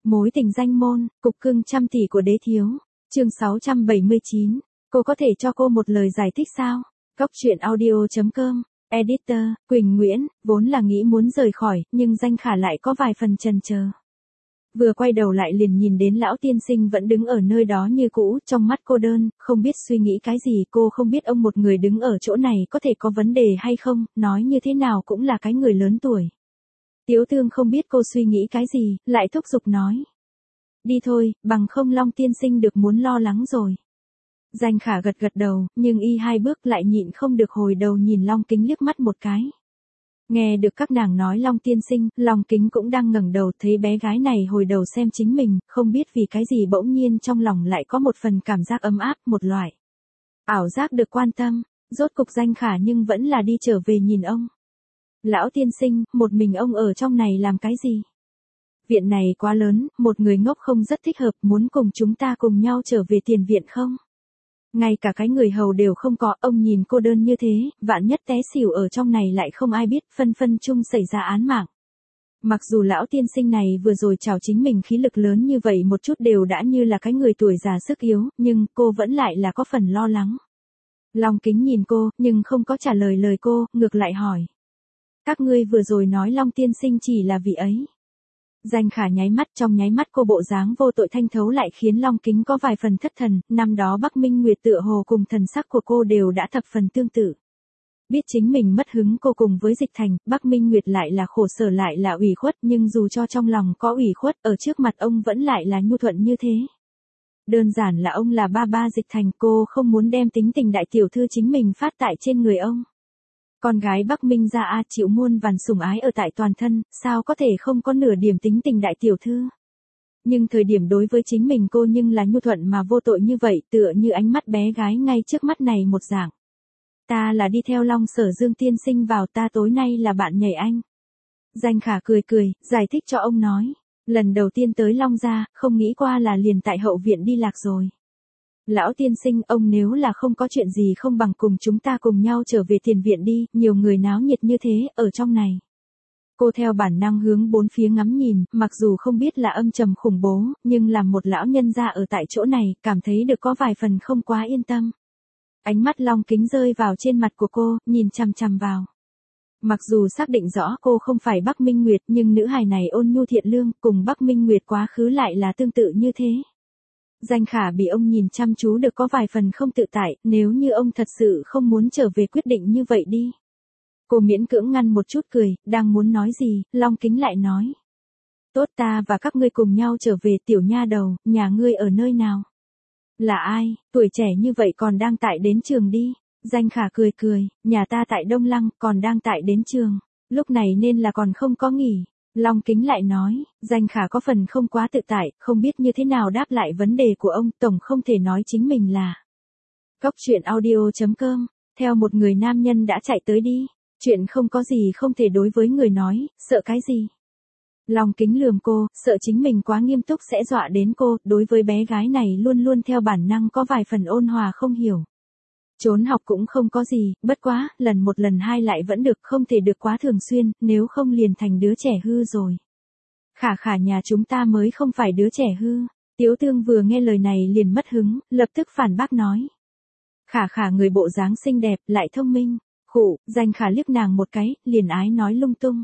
Mối tình danh môn, cục cưng trăm tỷ của đế thiếu. Chương 679. Cô có thể cho cô một lời giải thích sao? Góc truyện audio.com. Editor, Quỳnh Nguyễn, vốn là nghĩ muốn rời khỏi, nhưng Danh Khả lại có vài phần chần chờ. Vừa quay đầu lại liền nhìn đến lão tiên sinh vẫn đứng ở nơi đó như cũ, trong mắt cô đơn, không biết suy nghĩ cái gì, cô không biết ông một người đứng ở chỗ này có thể có vấn đề hay không, nói như thế nào cũng là cái người lớn tuổi. Tiếu Tương không biết cô suy nghĩ cái gì, lại thúc giục nói. Đi thôi, bằng không Long tiên sinh được muốn lo lắng rồi. Danh Khả gật gật đầu, nhưng y hai bước lại nhịn không được hồi đầu nhìn Long Kính liếc mắt một cái. Nghe được các nàng nói Long tiên sinh, Long Kính cũng đang ngẩng đầu thấy bé gái này hồi đầu xem chính mình, không biết vì cái gì bỗng nhiên trong lòng lại có một phần cảm giác ấm áp, một loại ảo giác được quan tâm, rốt cục Danh Khả nhưng vẫn là đi trở về nhìn ông. Lão tiên sinh, một mình ông ở trong này làm cái gì? Viện này quá lớn, một người ngốc không rất thích hợp, muốn cùng chúng ta cùng nhau trở về tiền viện không? Ngay cả cái người hầu đều không có, ông nhìn cô đơn như thế, vạn nhất té xỉu ở trong này lại không ai biết, phân phân chung xảy ra án mạng. Mặc dù lão tiên sinh này vừa rồi chào chính mình khí lực lớn như vậy một chút đều đã như là cái người tuổi già sức yếu, nhưng cô vẫn lại là có phần lo lắng. Long Kính nhìn cô, nhưng không có trả lời lời cô, ngược lại hỏi. Các ngươi vừa rồi nói Long tiên sinh chỉ là vị ấy. Danh Khả nháy mắt, trong nháy mắt cô bộ dáng vô tội thanh thấu lại khiến Long Kính có vài phần thất thần, năm đó Bắc Minh Nguyệt tựa hồ cùng thần sắc của cô đều đã thập phần tương tự. Biết chính mình mất hứng cô cùng với Dịch Thành, Bắc Minh Nguyệt lại là khổ sở lại là ủy khuất, nhưng dù cho trong lòng có ủy khuất, ở trước mặt ông vẫn lại là nhu thuận như thế. Đơn giản là ông là ba Dịch Thành, cô không muốn đem tính tình đại tiểu thư chính mình phát tại trên người ông. Con gái Bắc Minh gia a chịu muôn vàn sủng ái ở tại toàn thân, sao có thể không có nửa điểm tính tình đại tiểu thư. Nhưng thời điểm đối với chính mình cô nhưng là nhu thuận mà vô tội như vậy, tựa như ánh mắt bé gái ngay trước mắt này một dạng. Ta là đi theo Long Sở Dương tiên sinh vào, ta tối nay là bạn nhảy anh. Danh Khả cười cười, giải thích cho ông nói. Lần đầu tiên tới Long gia, không nghĩ qua là liền tại hậu viện đi lạc rồi. Lão tiên sinh, ông nếu là không có chuyện gì không bằng cùng chúng ta cùng nhau trở về tiền viện đi, nhiều người náo nhiệt như thế, ở trong này. Cô theo bản năng hướng bốn phía ngắm nhìn, mặc dù không biết là âm trầm khủng bố, nhưng làm một lão nhân gia ở tại chỗ này, cảm thấy được có vài phần không quá yên tâm. Ánh mắt Long Kính rơi vào trên mặt của cô, nhìn chằm chằm vào. Mặc dù xác định rõ cô không phải Bắc Minh Nguyệt, nhưng nữ hài này ôn nhu thiện lương, cùng Bắc Minh Nguyệt quá khứ lại là tương tự như thế. Danh Khả bị ông nhìn chăm chú được có vài phần không tự tại, nếu như ông thật sự không muốn trở về quyết định như vậy đi. Cô miễn cưỡng ngăn một chút cười, đang muốn nói gì, Long Kính lại nói. Tốt, ta và các ngươi cùng nhau trở về, tiểu nha đầu, nhà ngươi ở nơi nào? Là ai, tuổi trẻ như vậy còn đang tại đến trường đi? Danh Khả cười cười, nhà ta tại Đông Lăng, còn đang tại đến trường. Lúc này nên là còn không có nghỉ. Long Kính lại nói, Danh Khả có phần không quá tự tại, không biết như thế nào đáp lại vấn đề của ông, tổng không thể nói chính mình là. Góc truyện audio.com, theo một người nam nhân đã chạy tới đi, chuyện không có gì không thể đối với người nói, sợ cái gì. Long Kính lườm cô, sợ chính mình quá nghiêm túc sẽ dọa đến cô, đối với bé gái này luôn luôn theo bản năng có vài phần ôn hòa không hiểu. Trốn học cũng không có gì, bất quá, lần một lần hai lại vẫn được, không thể được quá thường xuyên, nếu không liền thành đứa trẻ hư rồi. Khả nhà chúng ta mới không phải đứa trẻ hư. Tiếu Tương vừa nghe lời này liền mất hứng, lập tức phản bác nói. Khả người bộ dáng xinh đẹp, lại thông minh. Khụ, Danh Khả liếc nàng một cái, liền ái nói lung tung.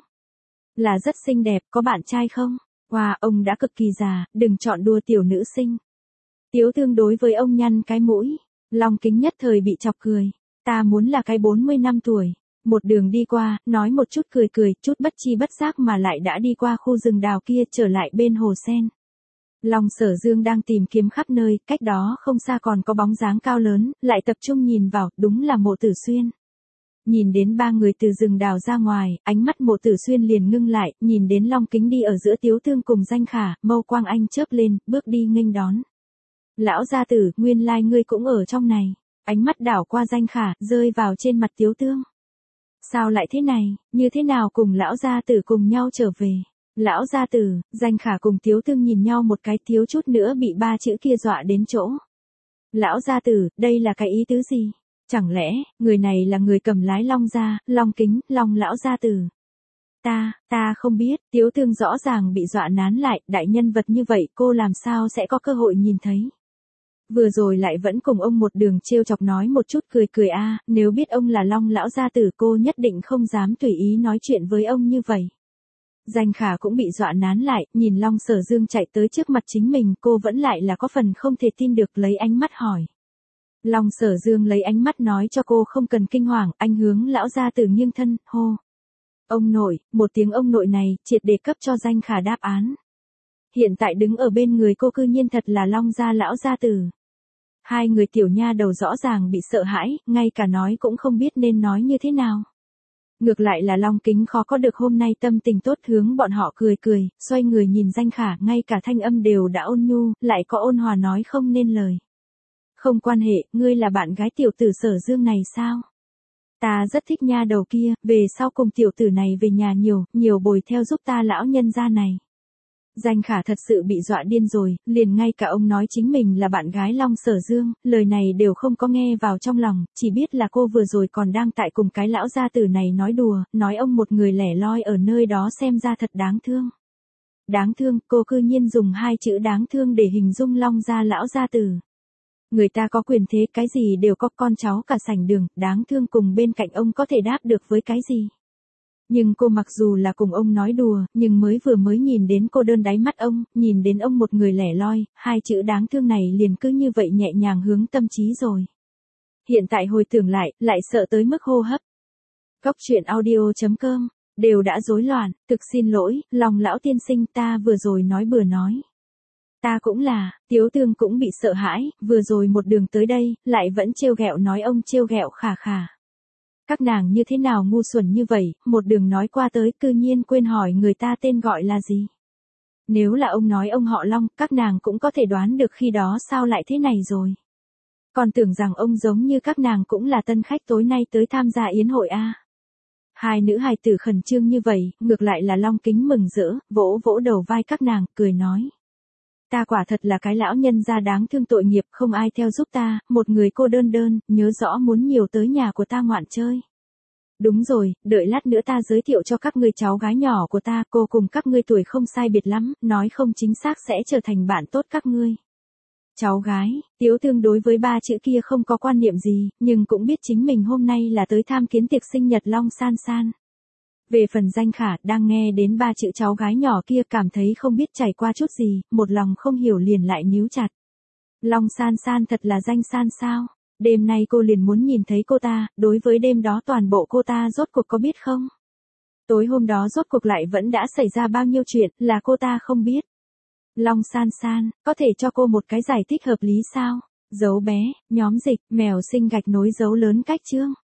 Là rất xinh đẹp, có bạn trai không? Wow, ông đã cực kỳ già, đừng chọn đua tiểu nữ sinh. Tiếu Tương đối với ông nhăn cái mũi. Long Kính nhất thời bị chọc cười. Ta muốn là cái 40 năm tuổi. Một đường đi qua, nói một chút cười cười, chút bất chi bất giác mà lại đã đi qua khu rừng đào kia trở lại bên hồ sen. Long Sở Dương đang tìm kiếm khắp nơi, cách đó không xa còn có bóng dáng cao lớn, lại tập trung nhìn vào, đúng là Mộ Tử Xuyên. Nhìn đến ba người từ rừng đào ra ngoài, ánh mắt Mộ Tử Xuyên liền ngưng lại, nhìn đến Long Kính đi ở giữa Tiếu Tương cùng Danh Khả, mâu quang anh chớp lên, bước đi nghênh đón. Lão gia tử, nguyên lai ngươi cũng ở trong này. Ánh mắt đảo qua Danh Khả, rơi vào trên mặt Tiếu Tương. Sao lại thế này, như thế nào cùng lão gia tử cùng nhau trở về? Lão gia tử, Danh Khả cùng Tiếu Tương nhìn nhau một cái, thiếu chút nữa bị ba chữ kia dọa đến chỗ. Lão gia tử, đây là cái ý tứ gì? Chẳng lẽ, người này là người cầm lái Long gia, Long Kính, Long lão gia tử? Ta không biết, Tiếu Tương rõ ràng bị dọa nán lại, đại nhân vật như vậy cô làm sao sẽ có cơ hội nhìn thấy. Vừa rồi lại vẫn cùng ông một đường trêu chọc nói một chút cười cười nếu biết ông là Long lão gia tử cô nhất định không dám tùy ý nói chuyện với ông như vậy. Danh Khả cũng bị dọa nán lại, nhìn Long Sở Dương chạy tới trước mặt chính mình, cô vẫn lại là có phần không thể tin được, lấy ánh mắt hỏi. Long Sở Dương lấy ánh mắt nói cho cô không cần kinh hoàng, anh hướng lão gia tử nghiêng thân, hô. Ông nội, một tiếng ông nội này, triệt để cấp cho Danh Khả đáp án. Hiện tại đứng ở bên người cô cư nhiên thật là Long gia lão gia tử. Hai người tiểu nha đầu rõ ràng bị sợ hãi, ngay cả nói cũng không biết nên nói như thế nào. Ngược lại là Long Kính khó có được hôm nay tâm tình tốt, hướng bọn họ cười cười, xoay người nhìn Danh Khả, ngay cả thanh âm đều đã ôn nhu, lại có ôn hòa nói không nên lời. Không quan hệ, ngươi là bạn gái tiểu tử Sở Dương này sao? Ta rất thích nha đầu kia, về sau cùng tiểu tử này về nhà nhiều bồi theo giúp ta lão nhân gia này. Danh Khả thật sự bị dọa điên rồi, liền ngay cả ông nói chính mình là bạn gái Long Sở Dương, lời này đều không có nghe vào trong lòng, chỉ biết là cô vừa rồi còn đang tại cùng cái lão gia tử này nói đùa, nói ông một người lẻ loi ở nơi đó xem ra thật đáng thương. Đáng thương, cô cư nhiên dùng hai chữ đáng thương để hình dung Long gia lão gia tử. Người ta có quyền thế, cái gì đều có, con cháu cả sảnh đường, đáng thương cùng bên cạnh ông có thể đáp được với cái gì. Nhưng cô mặc dù là cùng ông nói đùa, nhưng mới nhìn đến cô đơn đáy mắt ông, nhìn đến ông một người lẻ loi, hai chữ đáng thương này liền cứ như vậy nhẹ nhàng hướng tâm trí rồi. Hiện tại hồi tưởng lại sợ tới mức hô hấp. Góc truyện audio.com, đều đã rối loạn, thực xin lỗi, Long lão tiên sinh, ta vừa rồi nói bừa nói. Ta cũng là, Tiếu Tương cũng bị sợ hãi, vừa rồi một đường tới đây, lại vẫn trêu ghẹo nói ông trêu ghẹo Khả Khả. Các nàng như thế nào ngu xuẩn như vậy, một đường nói qua tới cư nhiên quên hỏi người ta tên gọi là gì. Nếu là ông nói ông họ Long, các nàng cũng có thể đoán được khi đó sao lại thế này rồi. Còn tưởng rằng ông giống như các nàng cũng là tân khách tối nay tới tham gia yến hội Hai nữ hài tử khẩn trương như vậy, ngược lại là Long Kính mừng rỡ, vỗ vỗ đầu vai các nàng, cười nói. Ta quả thật là cái lão nhân gia đáng thương tội nghiệp, không ai theo giúp ta, một người cô đơn, nhớ rõ muốn nhiều tới nhà của ta ngoạn chơi. Đúng rồi, đợi lát nữa ta giới thiệu cho các ngươi cháu gái nhỏ của ta, cô cùng các ngươi tuổi không sai biệt lắm, nói không chính xác sẽ trở thành bạn tốt các ngươi. Cháu gái, Tiếu Tương đối với ba chữ kia không có quan niệm gì, nhưng cũng biết chính mình hôm nay là tới tham kiến tiệc sinh nhật Long San San. Về phần Danh Khả, đang nghe đến ba chữ cháu gái nhỏ kia cảm thấy không biết trải qua chút gì, một lòng không hiểu liền lại níu chặt. Long San San thật là Danh San sao? Đêm nay cô liền muốn nhìn thấy cô ta, đối với đêm đó toàn bộ cô ta rốt cuộc có biết không? Tối hôm đó rốt cuộc lại vẫn đã xảy ra bao nhiêu chuyện, là cô ta không biết. Long San San, có thể cho cô một cái giải thích hợp lý sao? Dấu bé, nhóm dịch, mèo sinh gạch nối dấu lớn cách chương.